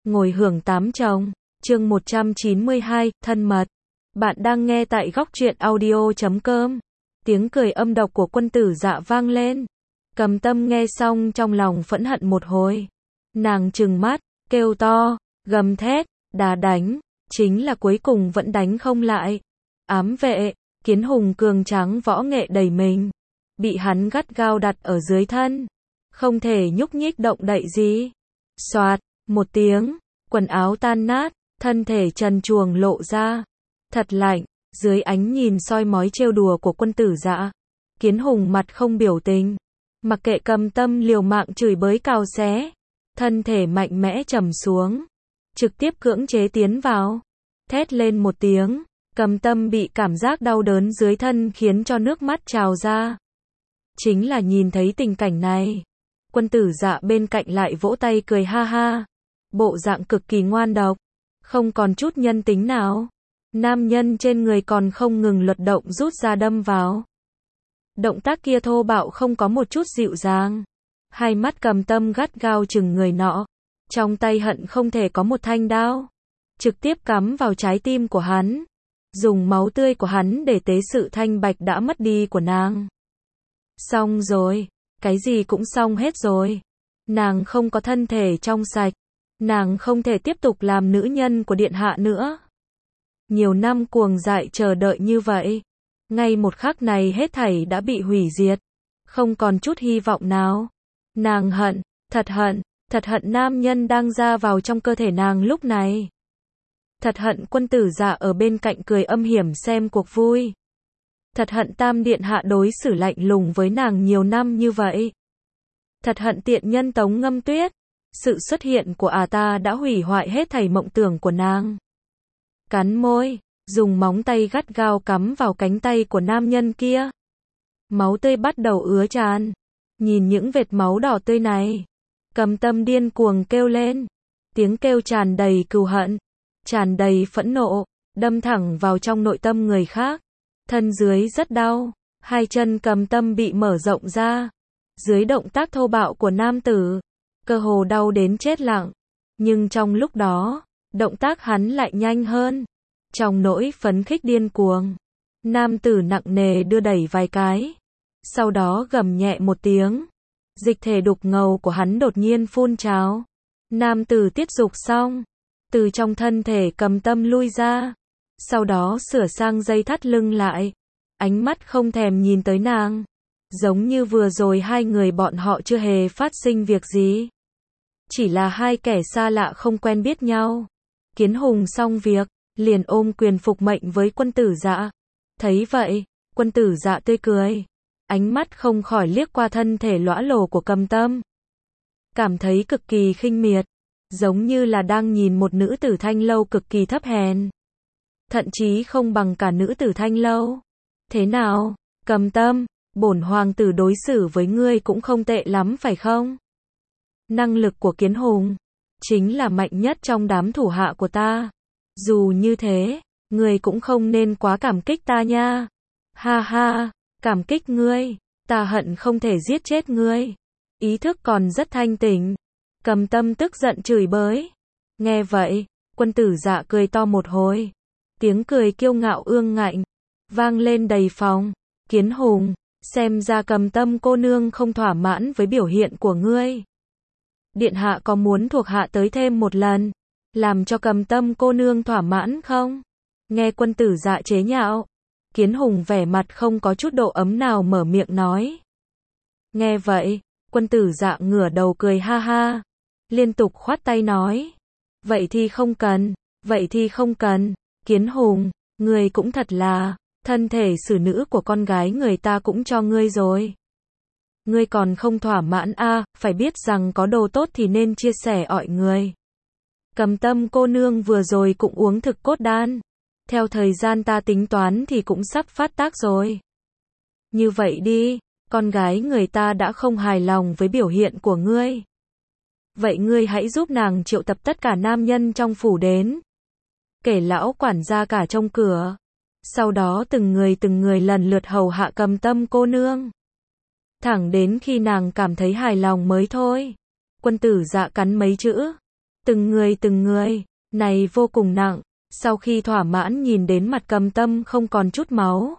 ngồi hưởng tám chồng, chương 192, thân mật. Bạn đang nghe tại góc truyện audio.com. Tiếng cười âm độc của Quân Tử Dạ vang lên. Cầm Tâm nghe xong trong lòng phẫn hận một hồi. Nàng trừng mắt, kêu to, gầm thét, đá đánh, chính là cuối cùng vẫn đánh không lại. Ám vệ, Kiến Hùng cường tráng võ nghệ đầy mình, bị hắn gắt gao đặt ở dưới thân, không thể nhúc nhích động đậy gì. Xoạt, một tiếng, quần áo tan nát, thân thể trần truồng lộ ra. Thật lạnh, dưới ánh nhìn soi mói trêu đùa của Quân Tử Dạ. Kiến Hùng mặt không biểu tình, mặc kệ Cầm Tâm liều mạng chửi bới cào xé, thân thể mạnh mẽ trầm xuống, trực tiếp cưỡng chế tiến vào. Thét lên một tiếng, Cầm Tâm bị cảm giác đau đớn dưới thân khiến cho nước mắt trào ra. Chính là nhìn thấy tình cảnh này, Quân Tử Dạ bên cạnh lại vỗ tay cười ha ha, bộ dạng cực kỳ ngoan độc, không còn chút nhân tính nào. Nam nhân trên người còn không ngừng luật động rút ra đâm vào. Động tác kia thô bạo không có một chút dịu dàng. Hai mắt Cầm Tâm gắt gao chừng người nọ, trong tay hận không thể có một thanh đao, trực tiếp cắm vào trái tim của hắn, dùng máu tươi của hắn để tế sự thanh bạch đã mất đi của nàng. Xong rồi, cái gì cũng xong hết rồi. Nàng không có thân thể trong sạch, nàng không thể tiếp tục làm nữ nhân của điện hạ nữa. Nhiều năm cuồng dại chờ đợi như vậy, ngay một khắc này hết thảy đã bị hủy diệt, không còn chút hy vọng nào. Nàng hận, thật hận nam nhân đang ra vào trong cơ thể nàng lúc này. Thật hận Quân Tử Dạ ở bên cạnh cười âm hiểm xem cuộc vui. Thật hận Tam Điện Hạ đối xử lạnh lùng với nàng nhiều năm như vậy. Thật hận tiện nhân Tống Ngâm Tuyết, sự xuất hiện của ta đã hủy hoại hết thảy mộng tưởng của nàng. Cắn môi, dùng móng tay gắt gao cắm vào cánh tay của nam nhân kia. Máu tươi bắt đầu ứa tràn. Nhìn những vệt máu đỏ tươi này, Cầm Tâm điên cuồng kêu lên. Tiếng kêu tràn đầy cừu hận, tràn đầy phẫn nộ, đâm thẳng vào trong nội tâm người khác. Thân dưới rất đau, hai chân Cầm Tâm bị mở rộng ra. Dưới động tác thô bạo của nam tử, cơ hồ đau đến chết lặng. Nhưng trong lúc đó, động tác hắn lại nhanh hơn. Trong nỗi phấn khích điên cuồng, nam tử nặng nề đưa đẩy vài cái, sau đó gầm nhẹ một tiếng. Dịch thể đục ngầu của hắn đột nhiên phun trào. Nam tử tiết dục xong, từ trong thân thể Cầm Tâm lui ra, sau đó sửa sang dây thắt lưng lại, ánh mắt không thèm nhìn tới nàng, giống như vừa rồi hai người bọn họ chưa hề phát sinh việc gì, chỉ là hai kẻ xa lạ không quen biết nhau. Kiến Hùng xong việc, liền ôm quyền phục mệnh với Quân Tử Dạ. Thấy vậy, Quân Tử Dạ tươi cười, ánh mắt không khỏi liếc qua thân thể lõa lồ của Cầm Tâm, cảm thấy cực kỳ khinh miệt, giống như là đang nhìn một nữ tử thanh lâu cực kỳ thấp hèn, thậm chí không bằng cả nữ tử thanh lâu. Thế nào, Cầm Tâm, bổn hoàng tử đối xử với ngươi cũng không tệ lắm phải không? Năng lực của Kiến Hùng chính là mạnh nhất trong đám thủ hạ của ta. Dù như thế, ngươi cũng không nên quá cảm kích ta nha. Ha ha, cảm kích ngươi, ta hận không thể giết chết ngươi. Ý thức còn rất thanh tỉnh. Cầm Tâm tức giận chửi bới. Nghe vậy, Quân Tử Dạ cười to một hồi. Tiếng cười kiêu ngạo ương ngạnh vang lên đầy phòng. Kiến Hùng, xem ra Cầm Tâm cô nương không thỏa mãn với biểu hiện của ngươi. Điện hạ có muốn thuộc hạ tới thêm một lần, làm cho Cầm Tâm cô nương thỏa mãn không? Nghe Quân Tử Dạ chế nhạo, Kiến Hùng vẻ mặt không có chút độ ấm nào mở miệng nói. Nghe vậy, Quân Tử Dạ ngửa đầu cười ha ha, liên tục khoát tay nói. Vậy thì không cần, vậy thì không cần. Kiến Hùng, ngươi cũng thật là, thân thể xử nữ của con gái người ta cũng cho ngươi rồi. Ngươi còn không thỏa mãn à, phải biết rằng có đồ tốt thì nên chia sẻ ọi người. Cầm Tâm cô nương vừa rồi cũng uống thực cốt đan. Theo thời gian ta tính toán thì cũng sắp phát tác rồi. Như vậy đi, con gái người ta đã không hài lòng với biểu hiện của ngươi. Vậy ngươi hãy giúp nàng triệu tập tất cả nam nhân trong phủ đến. Kể lão quản gia cả trong cửa. Sau đó từng người lần lượt hầu hạ Cầm Tâm cô nương. Thẳng đến khi nàng cảm thấy hài lòng mới thôi. Quân Tử Dạ cắn mấy chữ. từng người, này vô cùng nặng. Sau khi thỏa mãn nhìn đến mặt Cầm Tâm không còn chút máu,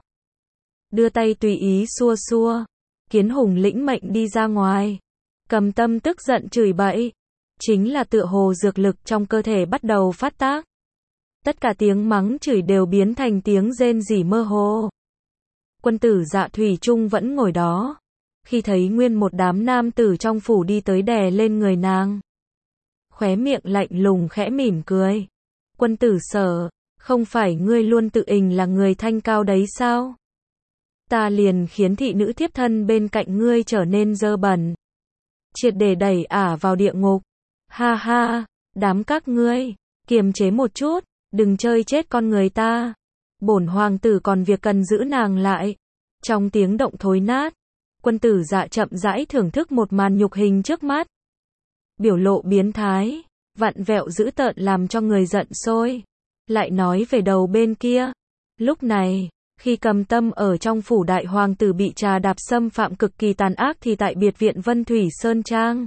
đưa tay tùy ý xua xua. Kiến Hùng lĩnh mệnh đi ra ngoài. Cầm Tâm tức giận chửi bậy. Chính là tựa hồ dược lực trong cơ thể bắt đầu phát tác. Tất cả tiếng mắng chửi đều biến thành tiếng rên rỉ mơ hồ. Quân tử Dạ thủy chung vẫn ngồi đó. Khi thấy nguyên một đám nam tử trong phủ đi tới đè lên người nàng, khóe miệng lạnh lùng khẽ mỉm cười. Quân tử Sở, không phải ngươi luôn tự ình là người thanh cao đấy sao? Ta liền khiến thị nữ thiếp thân bên cạnh ngươi trở nên dơ bẩn, triệt để đẩy ả vào địa ngục. Ha ha, đám các ngươi, kiềm chế một chút, đừng chơi chết con người ta. Bổn hoàng tử còn việc cần giữ nàng lại. Trong tiếng động thối nát, Quân tử Dạ chậm rãi thưởng thức một màn nhục hình trước mắt. Biểu lộ biến thái, vặn vẹo dữ tợn làm cho người giận sôi. Lại nói về đầu bên kia. Lúc này, khi Cầm Tâm ở trong phủ đại hoàng tử bị trà đạp xâm phạm cực kỳ tàn ác thì tại biệt viện Vân Thủy Sơn Trang,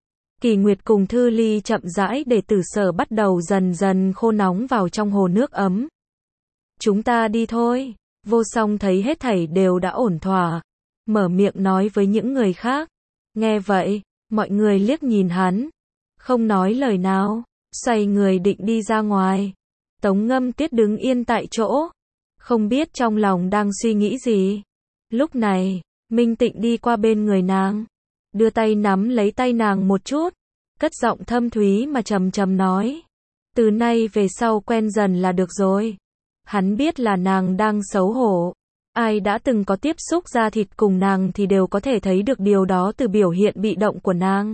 Kỳ Nguyệt cùng Thư Ly chậm rãi để Tử Sở bắt đầu dần dần khô nóng vào trong hồ nước ấm. Chúng ta đi thôi. Vô Song thấy hết thảy đều đã ổn thỏa, mở miệng nói với những người khác. Nghe vậy, mọi người liếc nhìn hắn, không nói lời nào, xoay người định đi ra ngoài. Tống Ngâm Tuyết đứng yên tại chỗ, không biết trong lòng đang suy nghĩ gì. Lúc này, Minh Tịnh đi qua bên người nàng, đưa tay nắm lấy tay nàng một chút, cất giọng thâm thúy mà trầm trầm nói. Từ nay về sau quen dần là được rồi. Hắn biết là nàng đang xấu hổ. Ai đã từng có tiếp xúc da thịt cùng nàng thì đều có thể thấy được điều đó từ biểu hiện bị động của nàng.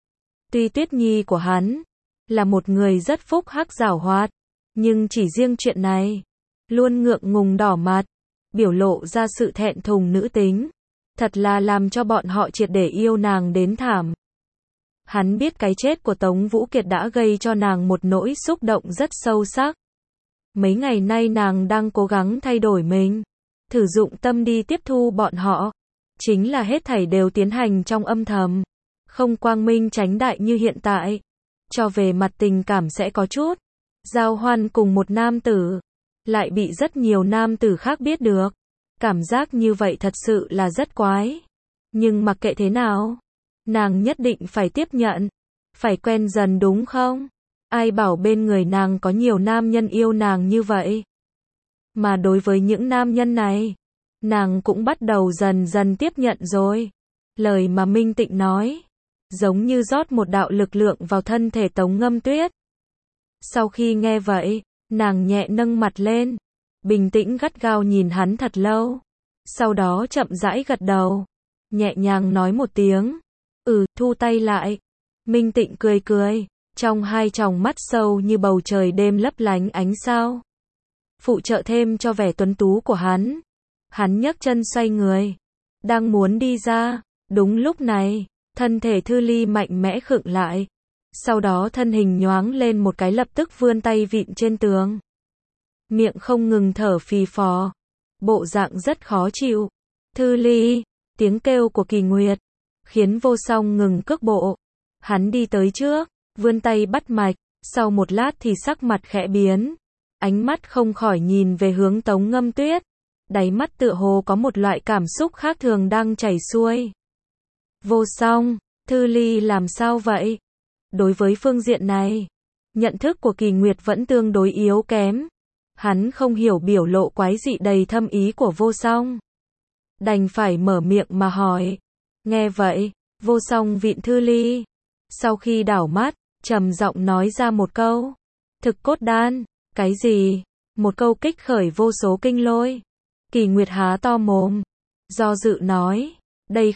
Tuy Tuyết Nhi của hắn là một người rất phúc hắc giảo hoạt, nhưng chỉ riêng chuyện này, luôn ngượng ngùng đỏ mặt, biểu lộ ra sự thẹn thùng nữ tính. Thật là làm cho bọn họ triệt để yêu nàng đến thảm. Hắn biết cái chết của Tống Vũ Kiệt đã gây cho nàng một nỗi xúc động rất sâu sắc. Mấy ngày nay nàng đang cố gắng thay đổi mình, thử dụng tâm đi tiếp thu bọn họ. Chính là hết thảy đều tiến hành trong âm thầm, không quang minh chánh đại như hiện tại. Cho về mặt tình cảm sẽ có chút giao hoan cùng một nam tử, lại bị rất nhiều nam tử khác biết được. Cảm giác như vậy thật sự là rất quái. Nhưng mặc kệ thế nào, nàng nhất định phải tiếp nhận, phải quen dần đúng không? Ai bảo bên người nàng có nhiều nam nhân yêu nàng như vậy? Mà đối với những nam nhân này, nàng cũng bắt đầu dần dần tiếp nhận rồi. Lời mà Minh Tịnh nói, giống như rót một đạo lực lượng vào thân thể Tống Ngâm Tuyết. Sau khi nghe vậy, nàng nhẹ nâng mặt lên, bình tĩnh gắt gao nhìn hắn thật lâu. Sau đó chậm rãi gật đầu, nhẹ nhàng nói một tiếng. Thu tay lại. Minh Tịnh cười cười, trong hai tròng mắt sâu như bầu trời đêm lấp lánh ánh sao. Phụ trợ thêm cho vẻ tuấn tú của hắn. Hắn nhấc chân xoay người, đang muốn đi ra. Đúng lúc này, thân thể Thư Ly mạnh mẽ khựng lại. Sau đó thân hình nhoáng lên một cái lập tức vươn tay vịn trên tường. Miệng không ngừng thở phì phò, bộ dạng rất khó chịu. Thư Ly, tiếng kêu của Kỳ Nguyệt khiến Vô Song ngừng cước bộ. Hắn đi tới trước, vươn tay bắt mạch, sau một lát thì sắc mặt khẽ biến, ánh mắt không khỏi nhìn về hướng Tống Ngâm Tuyết, đáy mắt tựa hồ có một loại cảm xúc khác thường đang chảy xuôi. Vô Song, Thư Ly làm sao vậy? Đối với phương diện này, nhận thức của Kỳ Nguyệt vẫn tương đối yếu kém. Hắn không hiểu biểu lộ quái dị đầy thâm ý của Vô Song, đành phải mở miệng mà hỏi. Nghe vậy, Vô Song vịn Thư Ly, sau khi đảo mắt, trầm giọng nói ra một câu. Thực cốt đan. Cái gì? Một câu kích khởi vô số kinh lôi. Kỳ Nguyệt há to mồm, do dự nói, đây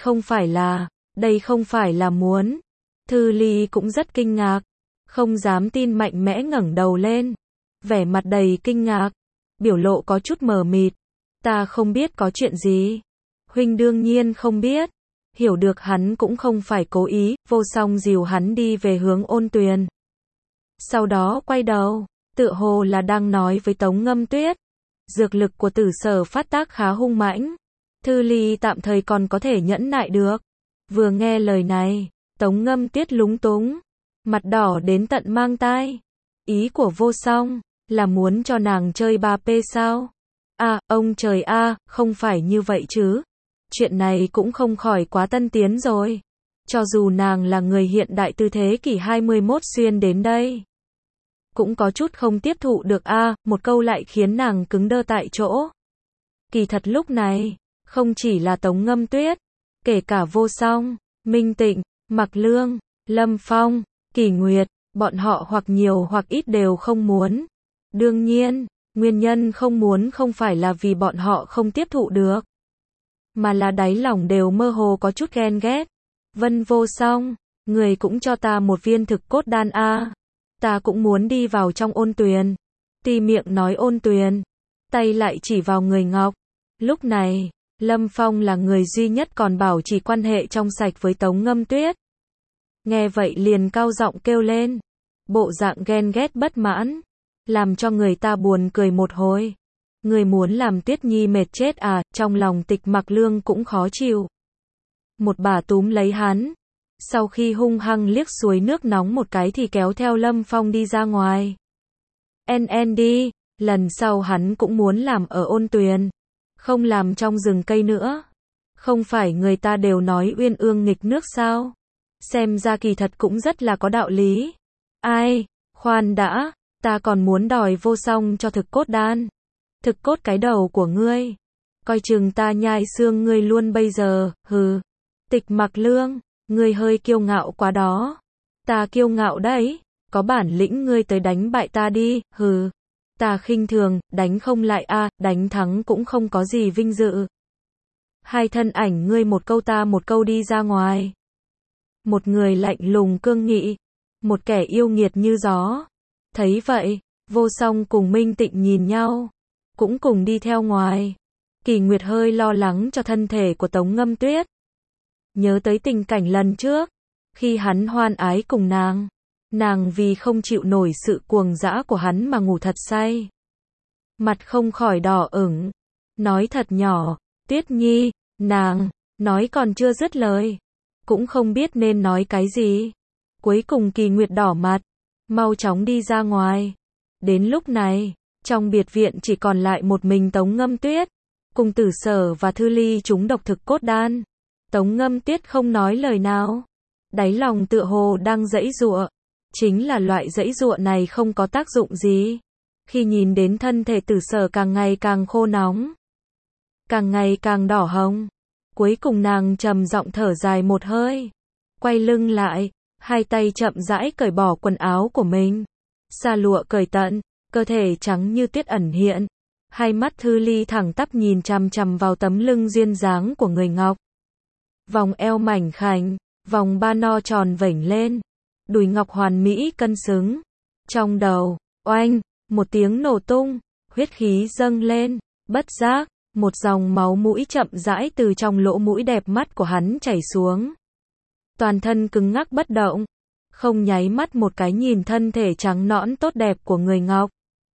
không phải là muốn. Thư Ly cũng rất kinh ngạc, không dám tin mạnh mẽ ngẩng đầu lên, vẻ mặt đầy kinh ngạc, biểu lộ có chút mờ mịt. Ta không biết có chuyện gì. Huynh đương nhiên không biết. Hiểu được hắn cũng không phải cố ý. Vô Song dìu hắn đi về hướng Ôn Tuyền. Sau đó quay đầu, tựa hồ là đang nói với Tống Ngâm Tuyết. Dược lực của Tử Sở phát tác khá hung mãnh. Thư Ly tạm thời còn có thể nhẫn nại được. Vừa nghe lời này, Tống Ngâm Tuyết lúng túng, mặt đỏ đến tận mang tai. Ý của Vô Song là muốn cho nàng chơi 3P sao? À, ông trời a, không phải như vậy chứ. Chuyện này cũng không khỏi quá tân tiến rồi. Cho dù nàng là người hiện đại từ thế kỷ 21 xuyên đến đây, cũng có chút không tiếp thụ được a, một câu lại khiến nàng cứng đơ tại chỗ. Kỳ thật lúc này, không chỉ là Tống Ngâm Tuyết, kể cả Vô Song, Minh Tịnh, Mặc Lương, Lâm Phong, Kỳ Nguyệt, bọn họ hoặc nhiều hoặc ít đều không muốn. Đương nhiên, nguyên nhân không muốn không phải là vì bọn họ không tiếp thụ được, mà là đáy lòng đều mơ hồ có chút ghen ghét. Vân Vô Song, người cũng cho ta một viên thực cốt đan a. Ta cũng muốn đi vào trong ôn tuyền. Ti miệng nói ôn tuyền, tay lại chỉ vào người Ngọc. Lúc này, Lâm Phong là người duy nhất còn bảo trì quan hệ trong sạch với Tống Ngâm Tuyết. Nghe vậy liền cao giọng kêu lên, bộ dạng ghen ghét bất mãn, làm cho người ta buồn cười một hồi. Người muốn làm Tuyết Nhi mệt chết à? Trong lòng Tịch Mặc Lương cũng khó chịu. Một bà túm lấy hắn, sau khi hung hăng liếc suối nước nóng một cái thì kéo theo Lâm Phong đi ra ngoài. Đi, lần sau hắn cũng muốn làm ở ôn tuyền, không làm trong rừng cây nữa. Không phải người ta đều nói uyên ương nghịch nước sao? Xem ra kỳ thật cũng rất là có đạo lý. Ai, khoan đã, ta còn muốn đòi Vô Song cho thực cốt đan. Thực cốt cái đầu của ngươi, coi chừng ta nhai xương ngươi luôn bây giờ, hừ. Tịch Mặc Lương, ngươi hơi kiêu ngạo quá đó. Ta kiêu ngạo đấy, có bản lĩnh ngươi tới đánh bại ta đi, hừ. Ta khinh thường, đánh không lại a, đánh thắng cũng không có gì vinh dự. Hai thân ảnh ngươi một câu ta một câu đi ra ngoài. Một người lạnh lùng cương nghị, một kẻ yêu nghiệt như gió. Thấy vậy, Vô Song cùng Minh Tịnh nhìn nhau, cũng cùng đi theo ngoài. Kỳ Nguyệt hơi lo lắng cho thân thể của Tống Ngâm Tuyết. Nhớ tới tình cảnh lần trước, khi hắn hoan ái cùng nàng vì không chịu nổi sự cuồng dã của hắn mà ngủ thật say. Mặt không khỏi đỏ ửng, nói thật nhỏ, Tuyết Nhi, nàng, nói còn chưa dứt lời, cũng không biết nên nói cái gì. Cuối cùng Kỳ Nguyệt đỏ mặt, mau chóng đi ra ngoài. Đến lúc này, trong biệt viện chỉ còn lại một mình Tống Ngâm Tuyết, cùng Tử Sở và Thư Ly trúng độc thực cốt đan. Tống Ngâm Tuyết không nói lời nào, đáy lòng tựa hồ đang giãy giụa, chính là loại giãy giụa này không có tác dụng gì. Khi nhìn đến thân thể Tử Sở càng ngày càng khô nóng, càng ngày càng đỏ hồng, cuối cùng nàng trầm giọng thở dài một hơi, quay lưng lại, hai tay chậm rãi cởi bỏ quần áo của mình, sa lụa cởi tận, cơ thể trắng như tuyết ẩn hiện. Hai mắt Thư Ly thẳng tắp nhìn chằm chằm vào tấm lưng duyên dáng của người Ngọc. Vòng eo mảnh khảnh, vòng ba no tròn vểnh lên, đùi ngọc hoàn mỹ cân xứng. Trong đầu, oanh, một tiếng nổ tung, huyết khí dâng lên, bất giác, một dòng máu mũi chậm rãi từ trong lỗ mũi đẹp mắt của hắn chảy xuống. Toàn thân cứng ngắc bất động, không nháy mắt một cái nhìn thân thể trắng nõn tốt đẹp của người Ngọc.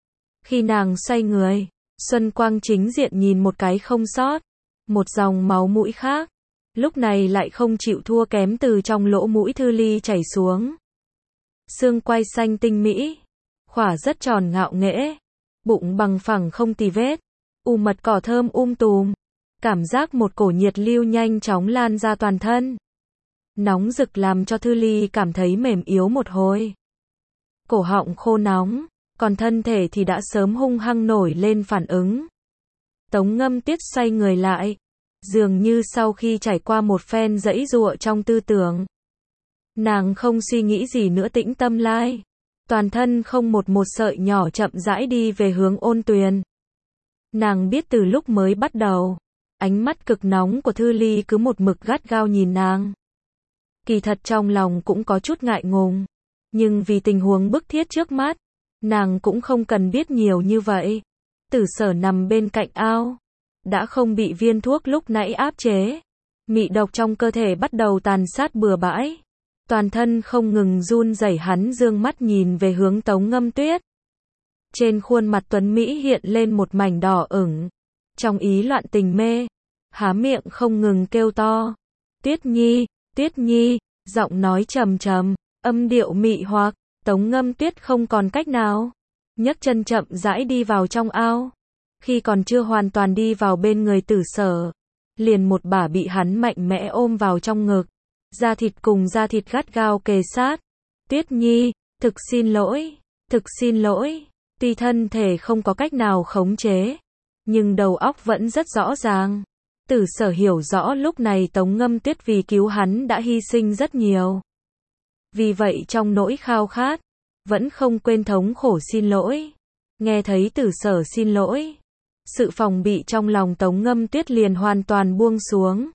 Khi nàng xoay người, Xuân Quang chính diện nhìn một cái không sót, một dòng máu mũi khác, lúc này lại không chịu thua kém từ trong lỗ mũi Thư Ly chảy xuống. Xương quai xanh tinh mỹ, khỏa rất tròn ngạo nghễ, bụng bằng phẳng không tì vết, mật cỏ thơm tùm, cảm giác một cổ nhiệt lưu nhanh chóng lan ra toàn thân. Nóng rực làm cho Thư Ly cảm thấy mềm yếu một hồi. Cổ họng khô nóng, còn thân thể thì đã sớm hung hăng nổi lên phản ứng. Tống Ngâm Tuyết xoay người lại, dường như sau khi trải qua một phen giãy giụa trong tư tưởng, nàng không suy nghĩ gì nữa tĩnh tâm lại, toàn thân không một sợi nhỏ chậm rãi đi về hướng ôn tuyền. Nàng biết từ lúc mới bắt đầu, ánh mắt cực nóng của Thư Ly cứ một mực gắt gao nhìn nàng. Kỳ thật trong lòng cũng có chút ngại ngùng, nhưng vì tình huống bức thiết trước mắt, nàng cũng không cần biết nhiều như vậy. Tử Sở nằm bên cạnh ao, đã không bị viên thuốc lúc nãy áp chế. Mị độc trong cơ thể bắt đầu tàn sát bừa bãi. Toàn thân không ngừng run rẩy, hắn dương mắt nhìn về hướng Tống Ngâm Tuyết. Trên khuôn mặt tuấn Mỹ hiện lên một mảnh đỏ ửng. Trong ý loạn tình mê, há miệng không ngừng kêu to. Tuyết Nhi, Tuyết Nhi, giọng nói trầm trầm, Âm điệu mị hoặc, Tống Ngâm Tuyết không còn cách nào. Nhấc chân chậm rãi đi vào trong ao. Khi còn chưa hoàn toàn đi vào bên người Tử Sở, liền một bả bị hắn mạnh mẽ ôm vào trong ngực. Da thịt cùng da thịt gắt gao kề sát. Tuyết Nhi, thực xin lỗi, thực xin lỗi. Tuy thân thể không có cách nào khống chế, nhưng đầu óc vẫn rất rõ ràng. Tử Sở hiểu rõ lúc này Tống Ngâm Tuyết vì cứu hắn đã hy sinh rất nhiều. Vì vậy trong nỗi khao khát, vẫn không quên thống khổ xin lỗi. Nghe thấy Tử Sở xin lỗi, sự phòng bị trong lòng Tống Ngâm Tuyết liền hoàn toàn buông xuống.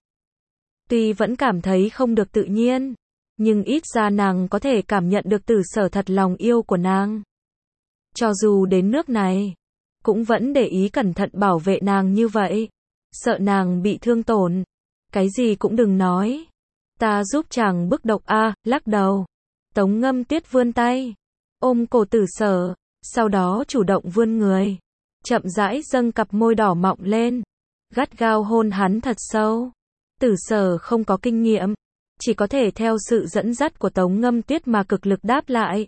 Tuy vẫn cảm thấy không được tự nhiên, nhưng ít ra nàng có thể cảm nhận được Tử Sở thật lòng yêu của nàng. Cho dù đến nước này, cũng vẫn để ý cẩn thận bảo vệ nàng như vậy. Sợ nàng bị thương tổn. Cái gì cũng đừng nói. Ta giúp chàng bức độc a, lắc đầu. Tống Ngâm Tuyết vươn tay, ôm cổ Tử Sở, sau đó chủ động vươn người. Chậm rãi dâng cặp môi đỏ mọng lên. Gắt gao hôn hắn thật sâu. Tử Sở không có kinh nghiệm, chỉ có thể theo sự dẫn dắt của Tống Ngâm Tuyết mà cực lực đáp lại.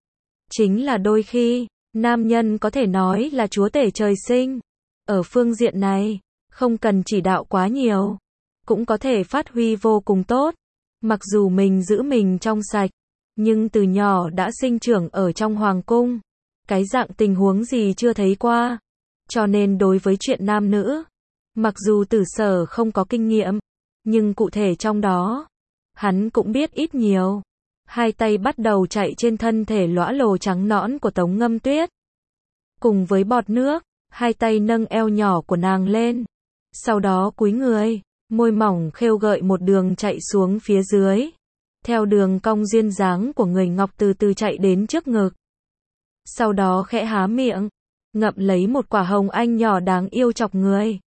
Chính là đôi khi, nam nhân có thể nói là chúa tể trời sinh. Ở phương diện này, không cần chỉ đạo quá nhiều, cũng có thể phát huy vô cùng tốt. Mặc dù mình giữ mình trong sạch, nhưng từ nhỏ đã sinh trưởng ở trong hoàng cung. Cái dạng tình huống gì chưa thấy qua. Cho nên đối với chuyện nam nữ, mặc dù Tử Sở không có kinh nghiệm, nhưng cụ thể trong đó, hắn cũng biết ít nhiều. Hai tay bắt đầu chạy trên thân thể lõa lồ trắng nõn của Tống Ngâm Tuyết. Cùng với bọt nước, hai tay nâng eo nhỏ của nàng lên. Sau đó cúi người, môi mỏng khêu gợi một đường chạy xuống phía dưới. Theo đường cong duyên dáng của người ngọc từ từ chạy đến trước ngực. Sau đó khẽ há miệng, ngậm lấy một quả hồng anh nhỏ đáng yêu chọc người.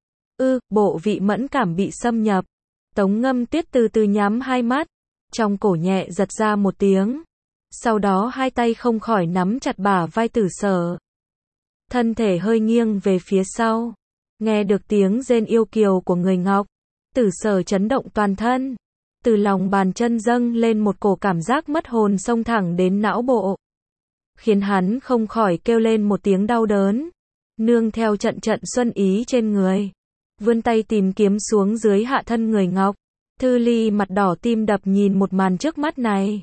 Bộ vị mẫn cảm bị xâm nhập. Tống Ngâm Tuyết từ từ nhắm hai mắt, trong cổ nhẹ giật ra một tiếng. Sau đó hai tay không khỏi nắm chặt bả vai Tử Sở. Thân thể hơi nghiêng về phía sau. Nghe được tiếng rên yêu kiều của người ngọc, Tử Sở chấn động toàn thân. Từ lòng bàn chân dâng lên một cổ cảm giác mất hồn xông thẳng đến não bộ, khiến hắn không khỏi kêu lên một tiếng đau đớn. Nương theo trận trận xuân ý trên người, vươn tay tìm kiếm xuống dưới hạ thân người ngọc. Thư Ly mặt đỏ tim đập nhìn một màn trước mắt này.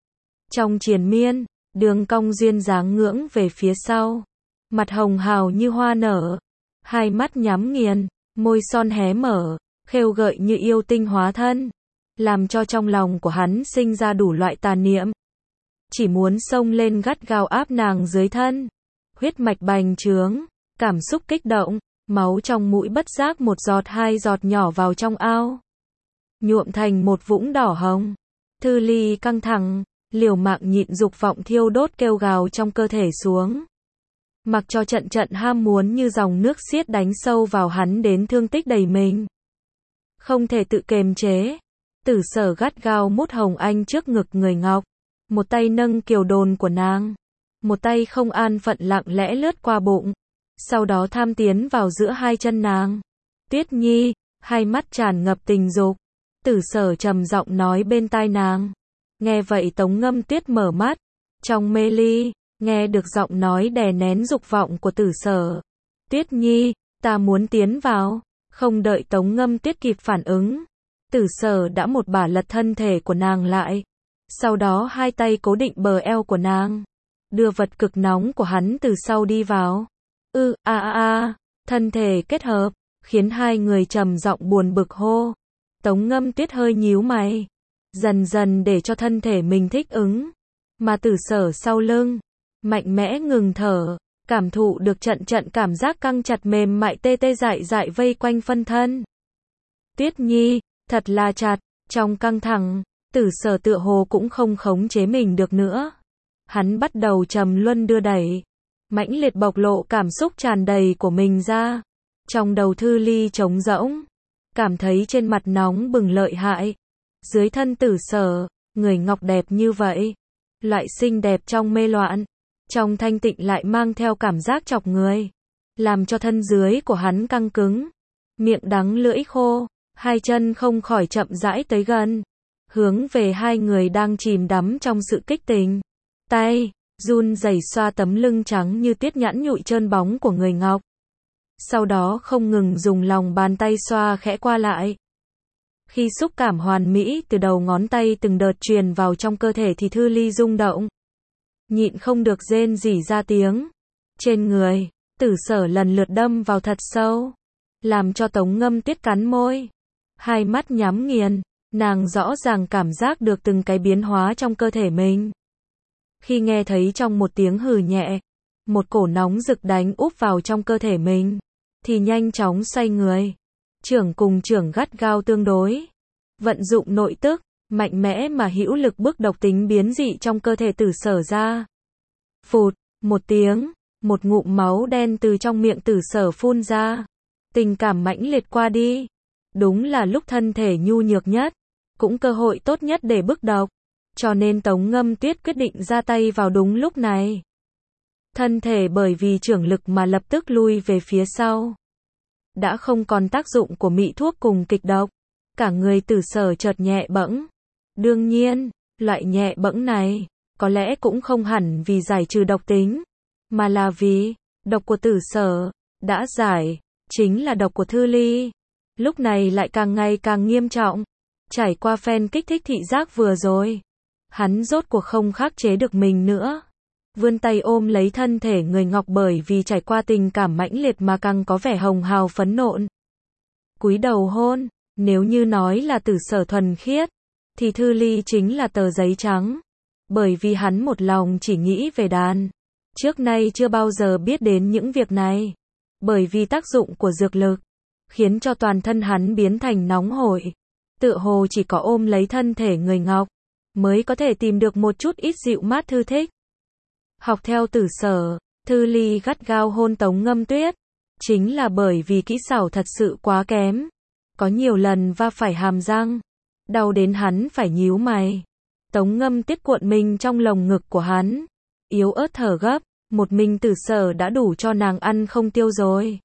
Trong triền miên, đường cong duyên dáng ngưỡng về phía sau. Mặt hồng hào như hoa nở. Hai mắt nhắm nghiền, môi son hé mở, khêu gợi như yêu tinh hóa thân. Làm cho trong lòng của hắn sinh ra đủ loại tà niệm. Chỉ muốn xông lên gắt gao áp nàng dưới thân. Huyết mạch bành trướng, cảm xúc kích động, máu trong mũi bất giác một giọt hai giọt nhỏ vào trong ao. Nhuộm thành một vũng đỏ hồng. Thư Ly căng thẳng, liều mạng nhịn dục vọng thiêu đốt kêu gào trong cơ thể xuống. Mặc cho trận trận ham muốn như dòng nước xiết đánh sâu vào hắn đến thương tích đầy mình. Không thể tự kiềm chế. Tử Sở gắt gao mút hồng anh trước ngực người ngọc. Một tay nâng kiều đồn của nàng. Một tay không an phận lặng lẽ lướt qua bụng. Sau đó tham tiến vào giữa hai chân nàng. Tuyết Nhi, hai mắt tràn ngập tình dục. Tử Sở trầm giọng nói bên tai nàng. Nghe vậy Tống Ngâm Tuyết mở mắt. Trong mê ly, nghe được giọng nói đè nén dục vọng của Tử Sở. Tuyết Nhi, ta muốn tiến vào. Không đợi Tống Ngâm Tuyết kịp phản ứng, Tử Sở đã một bả lật thân thể của nàng lại. Sau đó hai tay cố định bờ eo của nàng. Đưa vật cực nóng của hắn từ sau đi vào. Thân thể kết hợp, khiến hai người trầm giọng buồn bực hô. Tống Ngâm Tuyết hơi nhíu mày. Dần dần để cho thân thể mình thích ứng. Mà Tử Sở sau lưng, mạnh mẽ ngừng thở. Cảm thụ được trận trận cảm giác căng chặt mềm mại tê tê dại dại vây quanh phân thân. Tuyết Nhi, thật là chặt, trong căng thẳng, Tử Sở tựa hồ cũng không khống chế mình được nữa. Hắn bắt đầu trầm luân đưa đẩy, mãnh liệt bộc lộ cảm xúc tràn đầy của mình ra. Trong đầu Thư Ly trống rỗng, cảm thấy trên mặt nóng bừng lợi hại. Dưới thân Tử Sở, người ngọc đẹp như vậy, loại xinh đẹp trong mê loạn, trong thanh tịnh lại mang theo cảm giác chọc người, làm cho thân dưới của hắn căng cứng, miệng đắng lưỡi khô, hai chân không khỏi chậm rãi tới gần, hướng về hai người đang chìm đắm trong sự kích tình. Tay run rẩy xoa tấm lưng trắng như tuyết nhẵn nhụi trơn bóng của người Ngọc. Sau đó không ngừng dùng lòng bàn tay xoa khẽ qua lại. Khi xúc cảm hoàn mỹ từ đầu ngón tay từng đợt truyền vào trong cơ thể thì Thư Ly rung động. Nhịn không được rên rỉ ra tiếng. Trên người, Tử Sở lần lượt đâm vào thật sâu, làm cho Tống Ngâm Tuyết cắn môi. Hai mắt nhắm nghiền, nàng rõ ràng cảm giác được từng cái biến hóa trong cơ thể mình. Khi nghe thấy trong một tiếng hừ nhẹ, một cổ nóng rực đánh úp vào trong cơ thể mình, thì nhanh chóng xoay người. Trưởng cùng trưởng gắt gao tương đối. Vận dụng nội tức, mạnh mẽ mà hữu lực bức độc tính biến dị trong cơ thể Tử Sở ra. Phụt, một tiếng, một ngụm máu đen từ trong miệng Tử Sở phun ra. Tình cảm mãnh liệt qua đi. Đúng là lúc thân thể nhu nhược nhất, cũng cơ hội tốt nhất để bức độc. Cho nên Tống Ngâm Tuyết quyết định ra tay vào đúng lúc này. Thân thể bởi vì chưởng lực mà lập tức lui về phía sau. Đã không còn tác dụng của mị thuốc cùng kịch độc. Cả người Tử Sở chợt nhẹ bẫng. Đương nhiên, loại nhẹ bẫng này, có lẽ cũng không hẳn vì giải trừ độc tính, mà là vì, độc của Tử Sở, đã giải, chính là độc của Thư Ly. Lúc này lại càng ngày càng nghiêm trọng. Trải qua phen kích thích thị giác vừa rồi, hắn rốt cuộc không khắc chế được mình nữa. Vươn tay ôm lấy thân thể người Ngọc bởi vì trải qua tình cảm mãnh liệt mà càng có vẻ hồng hào phấn nộn. Cúi đầu hôn, nếu như nói là Tử Sở thuần khiết, thì Thư Ly chính là tờ giấy trắng. Bởi vì hắn một lòng chỉ nghĩ về đàn. Trước nay chưa bao giờ biết đến những việc này. Bởi vì tác dụng của dược lực, khiến cho toàn thân hắn biến thành nóng hổi. Tựa hồ chỉ có ôm lấy thân thể người Ngọc, mới có thể tìm được một chút ít dịu mát thư thích. Học theo Tử Sở, Thư Ly gắt gao hôn Tống Ngâm Tuyết. Chính là bởi vì kỹ xảo thật sự quá kém. Có nhiều lần va phải hàm răng. Đau đến hắn phải nhíu mày. Tống Ngâm Tuyết cuộn mình trong lồng ngực của hắn. Yếu ớt thở gấp. Một mình Tử Sở đã đủ cho nàng ăn không tiêu rồi.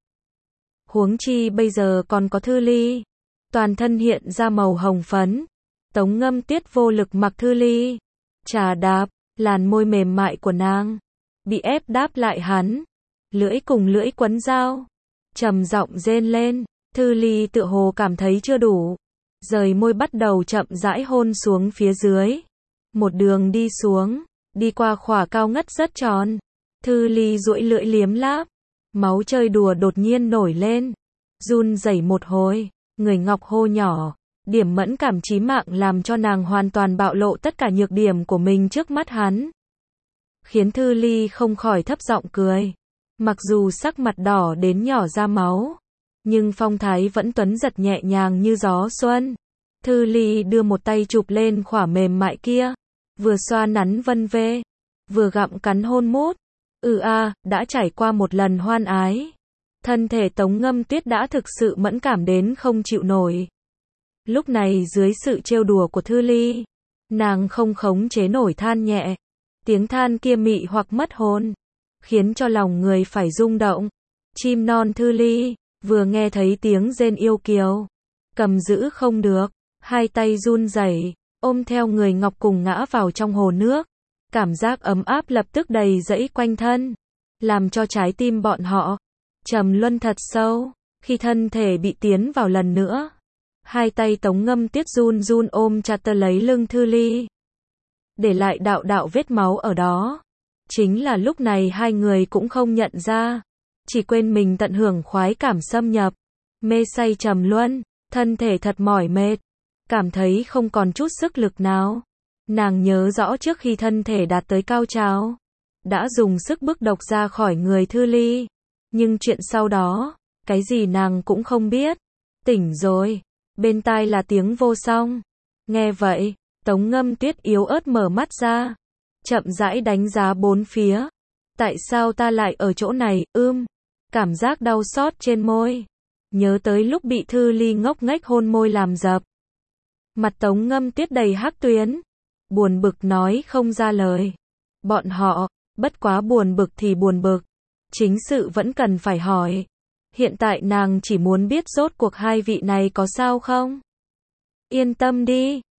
Huống chi bây giờ còn có Thư Ly. Toàn thân hiện ra màu hồng phấn. Tống Ngâm Tuyết vô lực mặc Thư Ly. Chà đạp, làn môi mềm mại của nàng. Bị ép đáp lại hắn. Lưỡi cùng lưỡi quấn dao. Trầm giọng rên lên. Thư Ly tựa hồ cảm thấy chưa đủ. Rời môi bắt đầu chậm rãi hôn xuống phía dưới. Một đường đi xuống. Đi qua khỏa cao ngất rất tròn. Thư Ly duỗi lưỡi liếm láp. Máu chơi đùa đột nhiên nổi lên. Run rẩy một hồi. Người Ngọc hô nhỏ. Điểm mẫn cảm chí mạng làm cho nàng hoàn toàn bạo lộ tất cả nhược điểm của mình trước mắt hắn. Khiến Thư Ly không khỏi thấp giọng cười. Mặc dù sắc mặt đỏ đến nhỏ ra máu, nhưng phong thái vẫn tuấn giật nhẹ nhàng như gió xuân. Thư Ly đưa một tay chụp lên khỏa mềm mại kia. Vừa xoa nắn vân vê. Vừa gặm cắn hôn mút. Đã trải qua một lần hoan ái. Thân thể Tống Ngâm Tuyết đã thực sự mẫn cảm đến không chịu nổi. Lúc này dưới sự trêu đùa của Thư Ly, nàng không khống chế nổi than nhẹ. Tiếng than kia mị hoặc mất hồn, khiến cho lòng người phải rung động. Chim non Thư Ly, vừa nghe thấy tiếng rên yêu kiều, cầm giữ không được, hai tay run rẩy, ôm theo người Ngọc cùng ngã vào trong hồ nước. Cảm giác ấm áp lập tức đầy dẫy quanh thân, làm cho trái tim bọn họ trầm luân thật sâu. Khi thân thể bị tiến vào lần nữa, hai tay Tống Ngâm Tuyết run run ôm chặt tơ lấy lưng Thư Ly, để lại đạo đạo vết máu ở đó. Chính là lúc này hai người cũng không nhận ra, chỉ quên mình tận hưởng khoái cảm xâm nhập, mê say trầm luân, thân thể thật mỏi mệt, cảm thấy không còn chút sức lực nào. Nàng nhớ rõ trước khi thân thể đạt tới cao trào, đã dùng sức bức độc ra khỏi người Thư Ly. Nhưng chuyện sau đó, cái gì nàng cũng không biết. Tỉnh rồi, bên tai là tiếng vô song. Nghe vậy, Tống Ngâm Tuyết yếu ớt mở mắt ra, chậm rãi đánh giá bốn phía. Tại sao ta lại ở chỗ này? Cảm giác đau xót trên môi. Nhớ tới lúc bị Thư Ly ngốc nghếch hôn môi làm dập. Mặt Tống Ngâm Tuyết đầy hắc tuyến, buồn bực nói không ra lời. Bọn họ, bất quá buồn bực thì buồn bực. Chính sự vẫn cần phải hỏi. Hiện tại nàng chỉ muốn biết rốt cuộc hai vị này có sao không? Yên tâm đi,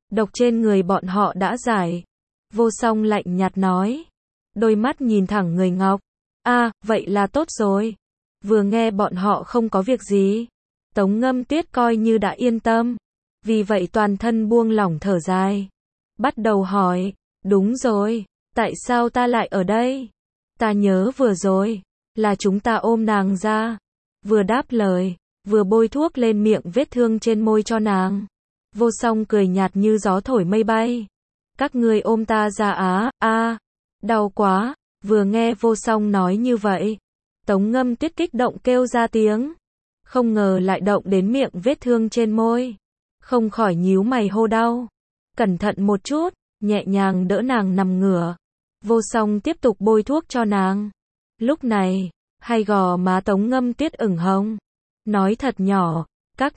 Độc trên người bọn họ đã giải. Vô Song lạnh nhạt nói. Đôi mắt nhìn thẳng người Ngọc. Vậy là tốt rồi. Vừa nghe bọn họ không có việc gì. Tống Ngâm Tuyết coi như đã yên tâm. Vì vậy toàn thân buông lỏng thở dài. Bắt đầu hỏi. Đúng rồi. Tại sao ta lại ở đây? Ta nhớ vừa rồi. Là chúng ta ôm nàng ra. Vừa đáp lời. Vừa bôi thuốc lên miệng vết thương trên môi cho nàng. Vô Song cười nhạt như gió thổi mây bay. Các ngươi ôm ta ra đau quá. Vừa nghe Vô Song nói như vậy. Tống Ngâm Tuyết kích động kêu ra tiếng. Không ngờ lại động đến miệng vết thương trên môi. Không khỏi nhíu mày hô đau. Cẩn thận một chút, nhẹ nhàng đỡ nàng nằm ngửa. Vô Song tiếp tục bôi thuốc cho nàng. Lúc này, hai gò má Tống Ngâm Tuyết ửng hồng. Nói thật nhỏ, các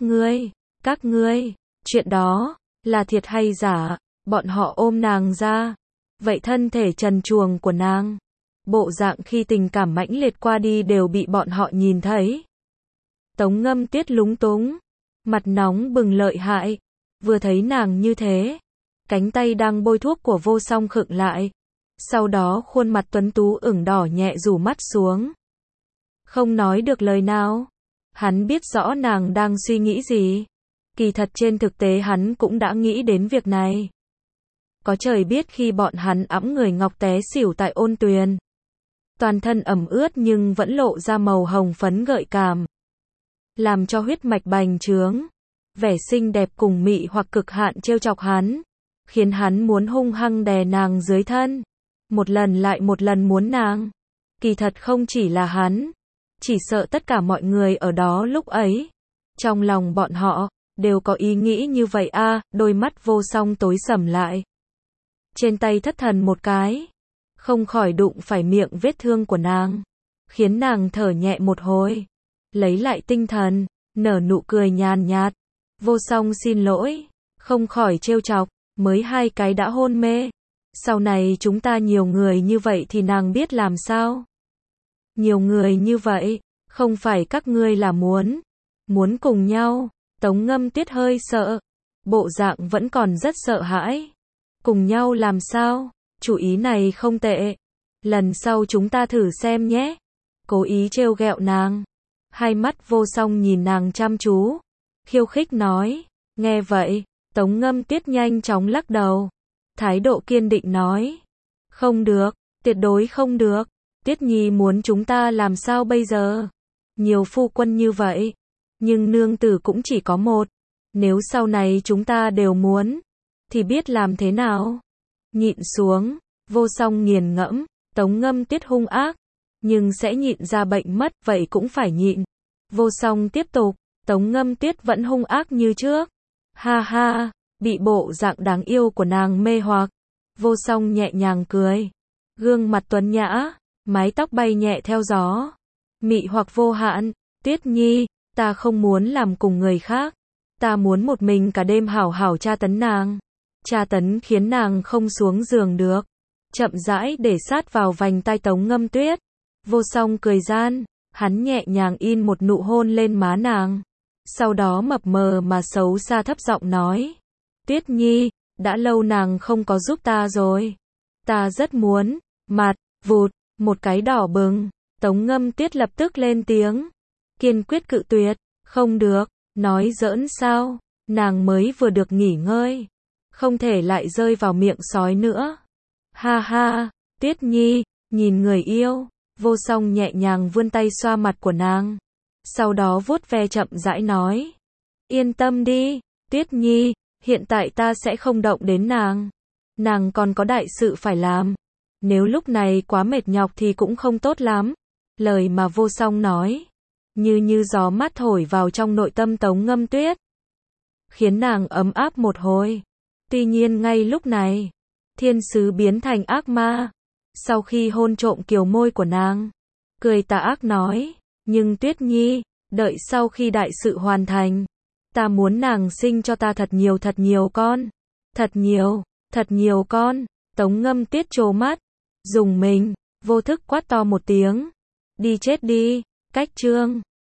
ngươi, chuyện đó, là thiệt hay giả? Bọn họ ôm nàng ra. Vậy thân thể trần truồng của nàng, bộ dạng khi tình cảm mãnh liệt qua đi đều bị bọn họ nhìn thấy. Tống Ngâm Tuyết lúng túng, mặt nóng bừng lợi hại. Vừa thấy nàng như thế, cánh tay đang bôi thuốc của Vô Song khựng lại. Sau đó khuôn mặt tuấn tú ửng đỏ nhẹ rủ mắt xuống. Không nói được lời nào. Hắn biết rõ nàng đang suy nghĩ gì. Kỳ thật trên thực tế hắn cũng đã nghĩ đến việc này. Có trời biết khi bọn hắn ẵm người Ngọc té xỉu tại ôn tuyền. Toàn thân ẩm ướt nhưng vẫn lộ ra màu hồng phấn gợi cảm. Làm cho huyết mạch bành trướng. Vẻ xinh đẹp cùng mị hoặc cực hạn trêu chọc hắn. Khiến hắn muốn hung hăng đè nàng dưới thân. Một lần lại một lần muốn nàng. Kỳ thật không chỉ là hắn. Chỉ sợ tất cả mọi người ở đó lúc ấy. Trong lòng bọn họ, đều có ý nghĩ như vậy đôi mắt Vô Song tối sầm lại. Trên tay thất thần một cái. Không khỏi đụng phải miệng vết thương của nàng. Khiến nàng thở nhẹ một hồi. Lấy lại tinh thần, nở nụ cười nhàn nhạt. Vô Song xin lỗi. Không khỏi trêu chọc, mới 2 cái đã hôn mê. Sau này chúng ta nhiều người như vậy thì nàng biết làm sao? Nhiều người như vậy, không phải các ngươi là muốn cùng nhau. Tống Ngâm Tuyết hơi sợ. Bộ dạng vẫn còn rất sợ hãi. Cùng nhau làm sao? Chủ ý này không tệ. Lần sau chúng ta thử xem nhé. Cố ý trêu ghẹo nàng. Hai mắt Vô Song nhìn nàng chăm chú. Khiêu khích nói. Nghe vậy, Tống Ngâm Tuyết nhanh chóng lắc đầu. Thái độ kiên định nói. Không được, tuyệt đối không được. Tuyết Nhi muốn chúng ta làm sao bây giờ? Nhiều phu quân như vậy. Nhưng nương tử cũng chỉ có một. Nếu sau này chúng ta đều muốn, thì biết làm thế nào? Nhịn xuống. Vô Song nghiền ngẫm. Tống Ngâm Tuyết hung ác. Nhưng sẽ nhịn ra bệnh mất, vậy cũng phải nhịn. Vô Song tiếp tục. Tống Ngâm Tuyết vẫn hung ác như trước. Ha ha, bị bộ dạng đáng yêu của nàng mê hoặc. Vô Song nhẹ nhàng cười. Gương mặt tuấn nhã, mái tóc bay nhẹ theo gió. Mị hoặc vô hạn. Tuyết Nhi, ta không muốn làm cùng người khác. Ta muốn một mình cả đêm hảo hảo tra tấn nàng. Tra tấn khiến nàng không xuống giường được. Chậm rãi để sát vào vành tai Tống Ngâm Tuyết. Vô Song cười gian. Hắn nhẹ nhàng in một nụ hôn lên má nàng. Sau đó mập mờ mà xấu xa thấp giọng nói. Tuyết Nhi, đã lâu nàng không có giúp ta rồi. Ta rất muốn. Mặt, vụt, một cái đỏ bừng. Tống Ngâm Tuyết lập tức lên tiếng. Kiên quyết cự tuyệt. Không được. Nói giỡn sao? Nàng mới vừa được nghỉ ngơi. Không thể lại rơi vào miệng sói nữa. Ha ha, Tuyết Nhi, nhìn người yêu. Vô Song nhẹ nhàng vươn tay xoa mặt của nàng. Sau đó vuốt ve chậm rãi nói. Yên tâm đi, Tuyết Nhi, hiện tại ta sẽ không động đến nàng. Nàng còn có đại sự phải làm. Nếu lúc này quá mệt nhọc thì cũng không tốt lắm. Lời mà Vô Song nói. Như gió mát thổi vào trong nội tâm Tống Ngâm Tuyết. Khiến nàng ấm áp một hồi. Tuy nhiên ngay lúc này, thiên sứ biến thành ác ma. Sau khi hôn trộm kiều môi của nàng, cười tà ác nói. Nhưng Tuyết Nhi, đợi sau khi đại sự hoàn thành, ta muốn nàng sinh cho ta thật nhiều con. Thật nhiều con. Tống Ngâm Tuyết trố mắt, dùng mình, vô thức quát to một tiếng. Đi chết đi. Cách chương